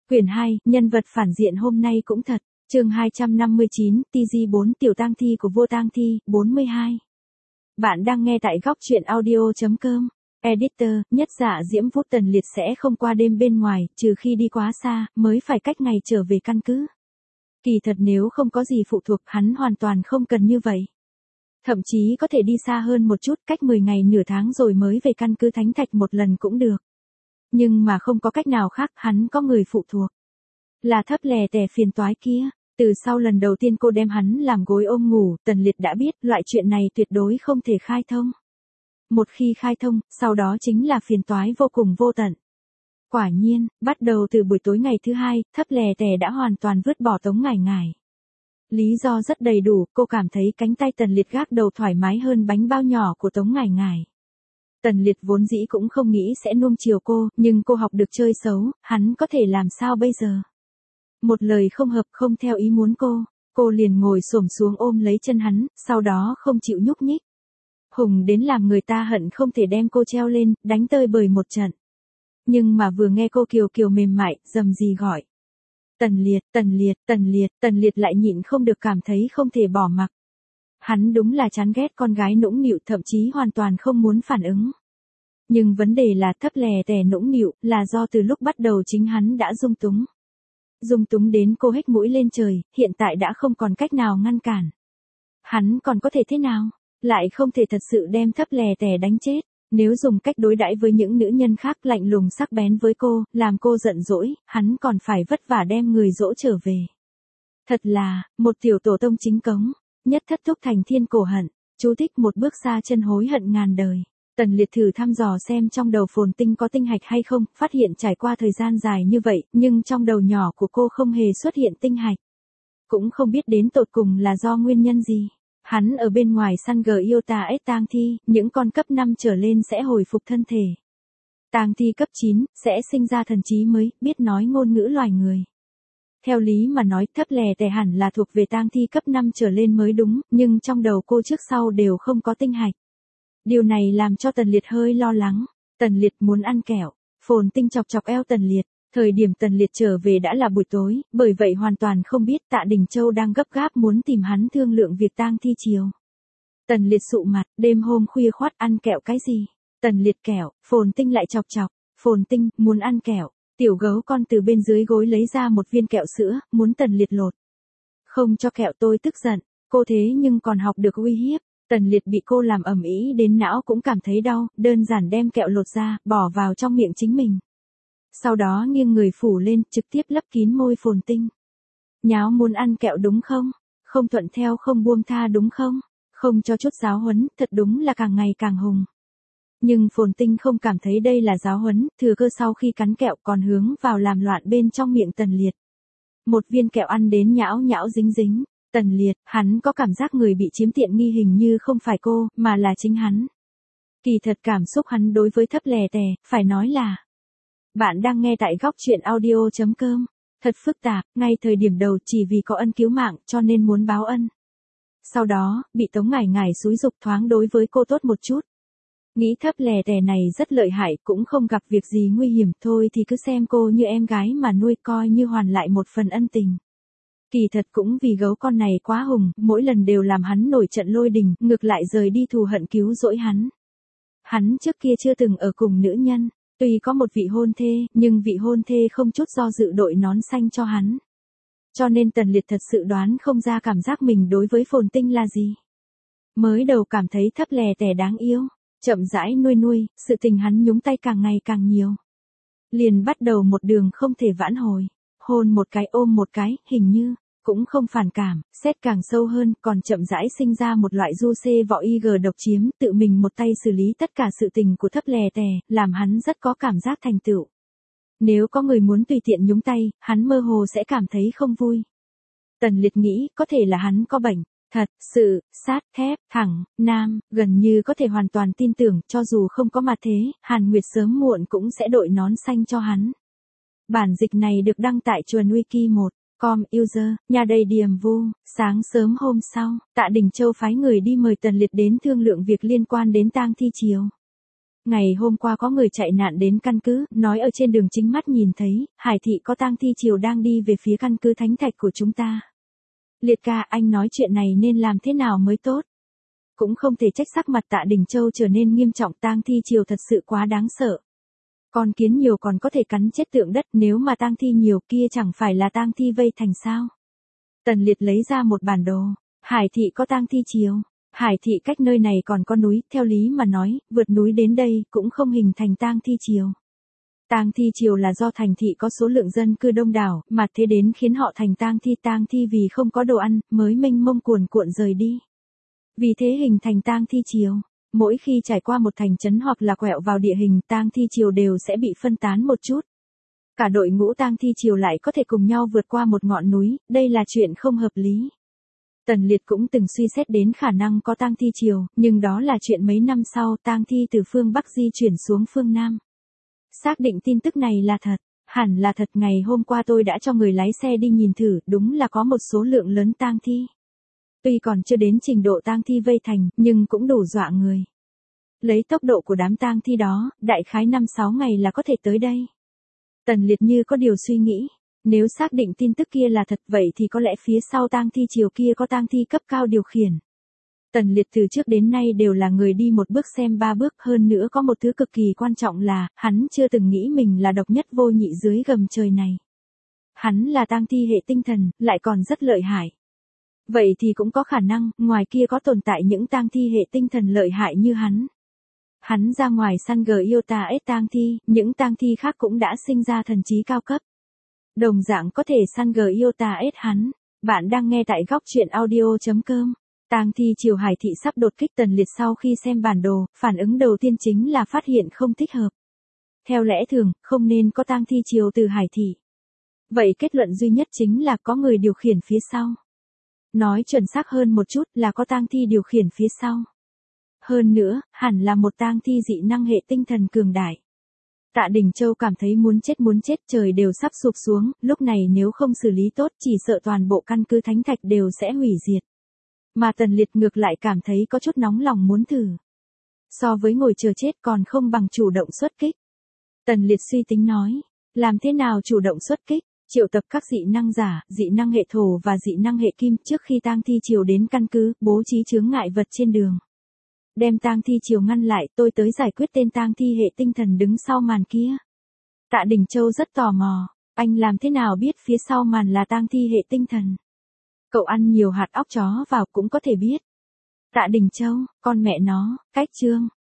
Quyển 2, nhân vật phản diện hôm nay cũng thật. Chương 259, TG4 tiểu tang thi của vua tang thi, 42. Bạn đang nghe tại góc truyện audio.com. Editor, nhất dạ Diễm Vút Tần Liệt sẽ không qua đêm bên ngoài, trừ khi đi quá xa, mới phải cách ngày trở về căn cứ. Kỳ thật nếu không có gì phụ thuộc, hắn hoàn toàn không cần như vậy. Thậm chí có thể đi xa hơn một chút, cách 10 ngày nửa tháng rồi mới về căn cứ Thánh Thạch một lần cũng được. Nhưng mà không có cách nào khác, hắn có người phụ thuộc. Là thấp lè tè phiền toái kia. Từ sau lần đầu tiên cô đem hắn làm gối ôm ngủ, Tần Liệt đã biết loại chuyện này tuyệt đối không thể khai thông. Một khi khai thông, sau đó chính là phiền toái vô cùng vô tận. Quả nhiên, bắt đầu từ buổi tối ngày thứ hai, thấp lè tè đã hoàn toàn vứt bỏ Tống Ngải Ngải. Lý do rất đầy đủ, cô cảm thấy cánh tay Tần Liệt gác đầu thoải mái hơn bánh bao nhỏ của Tống Ngải Ngải. Tần Liệt vốn dĩ cũng không nghĩ sẽ nuông chiều cô, nhưng cô học được chơi xấu, hắn có thể làm sao bây giờ? Một lời không hợp không theo ý muốn cô liền ngồi xổm xuống ôm lấy chân hắn, sau đó không chịu nhúc nhích. Hùng đến làm người ta hận không thể đem cô treo lên, đánh tơi bời một trận. Nhưng mà vừa nghe cô kiều kiều mềm mại, rầm rì gọi. Tần Liệt, Tần Liệt, Tần Liệt, Tần Liệt lại nhịn không được cảm thấy không thể bỏ mặc. Hắn đúng là chán ghét con gái nũng nịu, thậm chí hoàn toàn không muốn phản ứng. Nhưng vấn đề là thấp lè tè nũng nịu, là do từ lúc bắt đầu chính hắn đã dung túng. Dung túng đến cô hết mũi lên trời, hiện tại đã không còn cách nào ngăn cản. Hắn còn có thể thế nào? Lại không thể thật sự đem thấp lè tè đánh chết. Nếu dùng cách đối đãi với những nữ nhân khác lạnh lùng sắc bén với cô, làm cô giận dỗi, hắn còn phải vất vả đem người dỗ trở về. Thật là, một tiểu tổ tông chính cống, nhất thất thúc thành thiên cổ hận, chú thích một bước xa chân hối hận ngàn đời. Tần Liệt thử thăm dò xem trong đầu Phồn Tinh có tinh hạch hay không, phát hiện trải qua thời gian dài như vậy, nhưng trong đầu nhỏ của cô không hề xuất hiện tinh hạch. Cũng không biết đến tột cùng là do nguyên nhân gì. Hắn ở bên ngoài săn Iota S tang thi, những con cấp 5 trở lên sẽ hồi phục thân thể. Tang thi cấp 9, sẽ sinh ra thần trí mới, biết nói ngôn ngữ loài người. Theo lý mà nói, thấp lè tè hẳn là thuộc về tang thi cấp 5 trở lên mới đúng, nhưng trong đầu cô trước sau đều không có tinh hạch. Điều này làm cho Tần Liệt hơi lo lắng. Tần Liệt muốn ăn kẹo. Phồn Tinh chọc chọc eo Tần Liệt. Thời điểm Tần Liệt trở về đã là buổi tối, bởi vậy hoàn toàn không biết Tạ Đình Châu đang gấp gáp muốn tìm hắn thương lượng việc tang thi chiều. Tần Liệt sụ mặt, đêm hôm khuya khoắt ăn kẹo cái gì? Tần Liệt kẹo, Phồn Tinh lại chọc chọc. Phồn Tinh, muốn ăn kẹo. Tiểu gấu con từ bên dưới gối lấy ra một viên kẹo sữa, muốn Tần Liệt lột. Không cho kẹo tôi tức giận, cô thế nhưng còn học được uy hiếp. Tần Liệt bị cô làm ầm ĩ đến não cũng cảm thấy đau, đơn giản đem kẹo lột ra, bỏ vào trong miệng chính mình. Sau đó nghiêng người phủ lên, trực tiếp lấp kín môi Phồn Tinh. Nháo muốn ăn kẹo đúng không? Không thuận theo không buông tha đúng không? Không cho chút giáo huấn, thật đúng là càng ngày càng hùng. Nhưng Phồn Tinh không cảm thấy đây là giáo huấn, thừa cơ sau khi cắn kẹo còn hướng vào làm loạn bên trong miệng Tần Liệt. Một viên kẹo ăn đến nhão nhão dính dính. Tần Liệt, hắn có cảm giác người bị chiếm tiện nghi hình như không phải cô, mà là chính hắn. Kỳ thật cảm xúc hắn đối với thấp lè tè, phải nói là. Bạn đang nghe tại góc truyện audio.com. Thật phức tạp, ngay thời điểm đầu chỉ vì có ân cứu mạng cho nên muốn báo ân. Sau đó, bị Tống Ngải Ngải xúi giục thoáng đối với cô tốt một chút. Nghĩ thấp lè tè này rất lợi hại, cũng không gặp việc gì nguy hiểm, thôi thì cứ xem cô như em gái mà nuôi, coi như hoàn lại một phần ân tình. Kỳ thật cũng vì gấu con này quá hùng, mỗi lần đều làm hắn nổi trận lôi đình, ngược lại rời đi thù hận cứu rỗi hắn. Hắn trước kia chưa từng ở cùng nữ nhân, tuy có một vị hôn thê, nhưng vị hôn thê không chút do dự đội nón xanh cho hắn. Cho nên Tần Liệt thật sự đoán không ra cảm giác mình đối với Phồn Tinh là gì. Mới đầu cảm thấy thấp lè tè đáng yêu, chậm rãi nuôi, sự tình hắn nhúng tay càng ngày càng nhiều. Liền bắt đầu một đường không thể vãn hồi. Hôn một cái ôm một cái, hình như, cũng không phản cảm, xét càng sâu hơn, còn chậm rãi sinh ra một loại du xê vọ IG độc chiếm, tự mình một tay xử lý tất cả sự tình của thấp lè tè, làm hắn rất có cảm giác thành tựu. Nếu có người muốn tùy tiện nhúng tay, hắn mơ hồ sẽ cảm thấy không vui. Tần Liệt nghĩ, có thể là hắn có bệnh, thật, sự, sát, thép, thẳng, nam, gần như có thể hoàn toàn tin tưởng, cho dù không có mặt thế, Hàn Nguyệt sớm muộn cũng sẽ đội nón xanh cho hắn. Bản dịch này được đăng tại chuồn wiki 1.com user, nhà đầy điểm vu. Sáng sớm hôm sau, Tạ Đình Châu phái người đi mời Tần Liệt đến thương lượng việc liên quan đến tang thi chiều. ngày hôm qua có người chạy nạn đến căn cứ, nói ở trên đường chính mắt nhìn thấy, Hải thị có tang thi triều đang đi về phía căn cứ Thánh Thạch của chúng ta. Liệt ca, anh nói chuyện này nên làm thế nào mới tốt? Cũng không thể trách sắc mặt Tạ Đình Châu trở nên nghiêm trọng, tang thi triều thật sự quá đáng sợ. Con kiến nhiều còn có thể cắn chết tượng đất, nếu mà tang thi nhiều kia chẳng phải là tang thi vây thành sao? Tần Liệt lấy ra một bản đồ, Hải thị có tang thi triều. Hải thị cách nơi này còn có núi, theo lý mà nói, vượt núi đến đây cũng không hình thành tang thi triều. Tang thi triều là do thành thị có số lượng dân cư đông đảo, mà thế đến khiến họ thành tang thi vì không có đồ ăn, mới mênh mông cuồn cuộn rời đi. Vì thế hình thành tang thi triều. Mỗi khi trải qua một thành trấn hoặc là quẹo vào địa hình, tang thi triều đều sẽ bị phân tán một chút. Cả đội ngũ tang thi triều lại có thể cùng nhau vượt qua một ngọn núi, đây là chuyện không hợp lý. Tần Liệt cũng từng suy xét đến khả năng có tang thi triều, nhưng đó là chuyện mấy năm sau, tang thi từ phương Bắc di chuyển xuống phương Nam. Xác định tin tức này là thật, hẳn là thật, ngày hôm qua tôi đã cho người lái xe đi nhìn thử, đúng là có một số lượng lớn tang thi. Tuy còn chưa đến trình độ tang thi vây thành, nhưng cũng đủ dọa người. Lấy tốc độ của đám tang thi đó, đại khái 5-6 ngày là có thể tới đây. Tần Liệt như có điều suy nghĩ. Nếu xác định tin tức kia là thật, vậy thì có lẽ phía sau tang thi triều kia có tang thi cấp cao điều khiển. Tần Liệt từ trước đến nay đều là người đi một bước xem ba bước, hơn nữa có một thứ cực kỳ quan trọng là, hắn chưa từng nghĩ mình là độc nhất vô nhị dưới gầm trời này. Hắn là tang thi hệ tinh thần, lại còn rất lợi hại. Vậy thì cũng có khả năng, ngoài kia có tồn tại những tang thi hệ tinh thần lợi hại như hắn. Hắn ra ngoài săn Iota S tang thi, những tang thi khác cũng đã sinh ra thần trí cao cấp. Đồng dạng có thể săn Iota S hắn. Bạn đang nghe tại góc truyện audio.com. Tang thi triều Hải thị sắp đột kích. Tần Liệt sau khi xem bản đồ, phản ứng đầu tiên chính là phát hiện không thích hợp. Theo lẽ thường, không nên có tang thi triều từ Hải thị. Vậy kết luận duy nhất chính là có người điều khiển phía sau. Nói chuẩn xác hơn một chút là có tang thi điều khiển phía sau. Hơn nữa, hẳn là một tang thi dị năng hệ tinh thần cường đại. Tạ Đình Châu cảm thấy muốn chết, trời đều sắp sụp xuống, lúc này nếu không xử lý tốt chỉ sợ toàn bộ căn cứ Thánh Thạch đều sẽ hủy diệt. Mà Tần Liệt ngược lại cảm thấy có chút nóng lòng muốn thử. So với ngồi chờ chết còn không bằng chủ động xuất kích. Tần Liệt suy tính nói, làm thế nào chủ động xuất kích? Triệu tập các dị năng giả, dị năng hệ thổ và dị năng hệ kim trước khi tang thi triều đến căn cứ, bố trí chướng ngại vật trên đường. Đem tang thi triều ngăn lại, tôi tới giải quyết tên tang thi hệ tinh thần đứng sau màn kia. Tạ Đình Châu rất tò mò, anh làm thế nào biết phía sau màn là tang thi hệ tinh thần? Cậu ăn nhiều hạt óc chó vào cũng có thể biết. Tạ Đình Châu, con mẹ nó, cách chương.